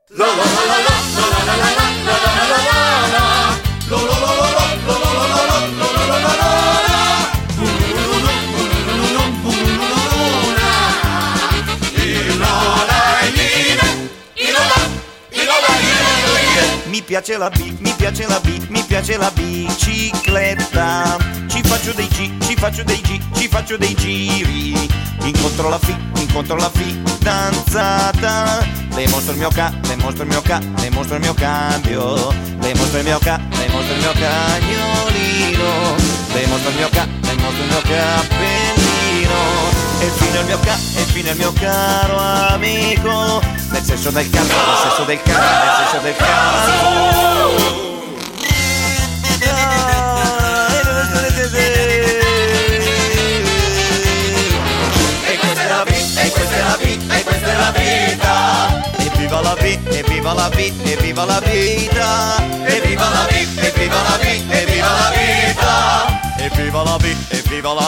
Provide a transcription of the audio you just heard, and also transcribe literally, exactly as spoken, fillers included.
Mi piace la B, mi piace la B, mi piace la bicicletta. Ci faccio dei G, ci faccio dei G, ci faccio dei giri. Incontro la fi, incontro la fidanzata. Le mostro il mio ca, le mostro il mio ca, le mostro il mio cambio. Le mostro il mio ca, le mostro il mio cagnolino. Le mostro il mio ca, le mostro il mio cappellino. E fino al mio ca, e fino al mio caro amico. Nel senso del cazzo, nel senso del cazzo, nel senso del cazzo. E questa è la vita, e questa è la vita, e questa è la vita. E viva la vita, e viva la vita, e viva la vita. E viva la vita, e viva la vita, e viva la vita. E viva la vita, e viva la